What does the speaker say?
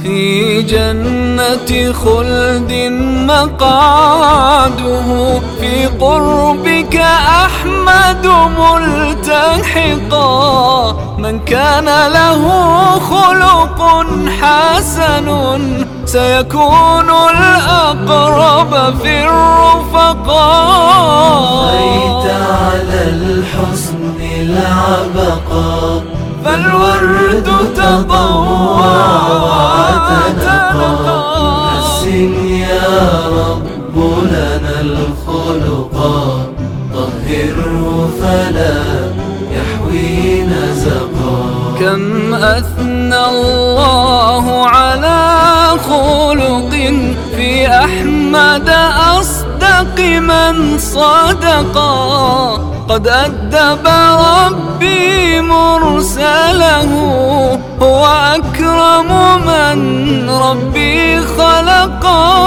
في جنة خلد مقعده، في قربك أحمد ملتحقا. من كان له خلق حسن سيكون الأقرب في الرفقاء. بيت على الحسن العبقى، فالورد تضوى وتنقى. حسن يا رب لنا الخلقا، طهره فلا يحوي نزقا. كم أثنى الله على خلق في أحمد أصدق من صدقا. قد أدب ربي مرسله، هو أكرم من ربي خلقا.